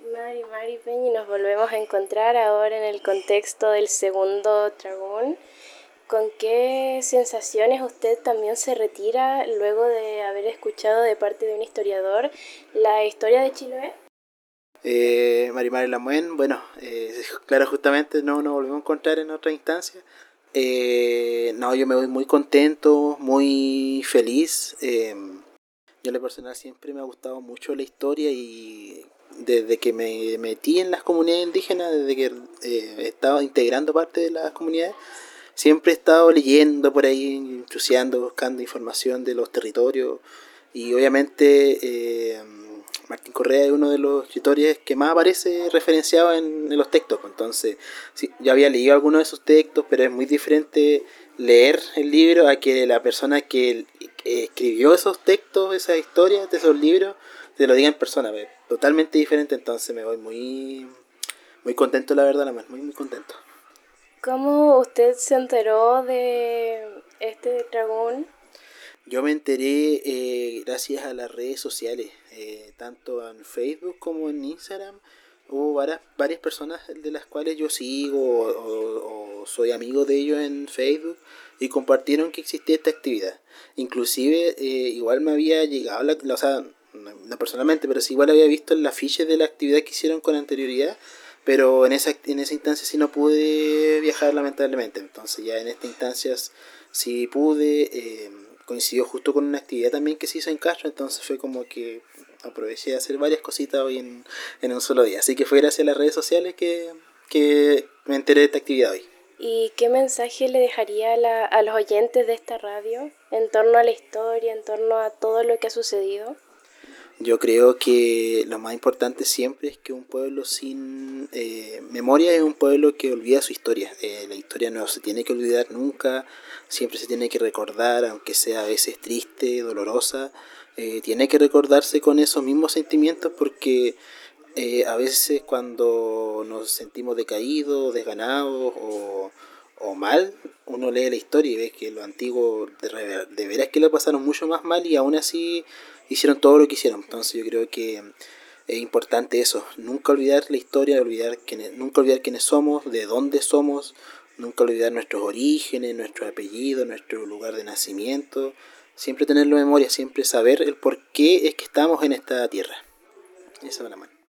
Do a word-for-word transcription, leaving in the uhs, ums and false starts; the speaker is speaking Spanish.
Mari, Mari Peña, y nos volvemos a encontrar ahora en el contexto del segundo dragón. ¿Con qué sensaciones usted también se retira luego de haber escuchado de parte de un historiador la historia de Chiloé? Eh, Marimar Lamuen, bueno, eh, claro, justamente no nos volvemos a encontrar en otra instancia. Eh, no, yo me voy muy contento, muy feliz. Eh, yo en lo personal siempre me ha gustado mucho la historia y desde que me metí en las comunidades indígenas, desde que eh, he estado integrando parte de las comunidades, siempre he estado leyendo por ahí, intrusiando, buscando información de los territorios y obviamente eh, Martín Correa es uno de los escritores que más aparece referenciado en, en los textos. Entonces, sí, yo había leído algunos de sus textos, pero es muy diferente leer el libro a que la persona que, que escribió esos textos, esas historias de esos libros, te lo diga en persona. ¿Ve? Totalmente diferente, entonces me voy muy, muy contento, la verdad, la más, muy, muy contento. ¿Cómo usted se enteró de este dragón? Yo me enteré eh, gracias a las redes sociales, eh, tanto en Facebook como en Instagram. Hubo varias, varias personas de las cuales yo sigo o, o, o soy amigo de ellos en Facebook y compartieron que existía esta actividad. Inclusive eh, igual me había llegado, la, la, o sea, no, no personalmente, pero sí igual había visto el afiche de la actividad que hicieron con anterioridad, pero en esa, en esa instancia sí no pude viajar lamentablemente. Entonces ya en estas instancias sí pude. Eh, coincidió justo con una actividad también que se hizo en Castro, entonces fue como que aproveché de hacer varias cositas hoy en, en un solo día. Así que fue gracias a las redes sociales que, que me enteré de esta actividad hoy. ¿Y qué mensaje le dejaría a, la, a los oyentes de esta radio en torno a la historia, en torno a todo lo que ha sucedido? Yo creo que lo más importante siempre es que un pueblo sin eh, memoria es un pueblo que olvida su historia. Eh, la historia no se tiene que olvidar nunca, siempre se tiene que recordar, aunque sea a veces triste, dolorosa. Eh, tiene que recordarse con esos mismos sentimientos porque eh, a veces cuando nos sentimos decaídos, desganados o, o mal, uno lee la historia y ve que los antiguos de, de veras que lo pasaron mucho más mal y aún así hicieron todo lo que hicieron. Entonces yo creo que es importante eso, nunca olvidar la historia, olvidar quiénes, nunca olvidar quiénes somos, de dónde somos, nunca olvidar nuestros orígenes, nuestro apellido, nuestro lugar de nacimiento, siempre tenerlo en memoria, siempre saber el por qué es que estamos en esta tierra. Esa es la mano.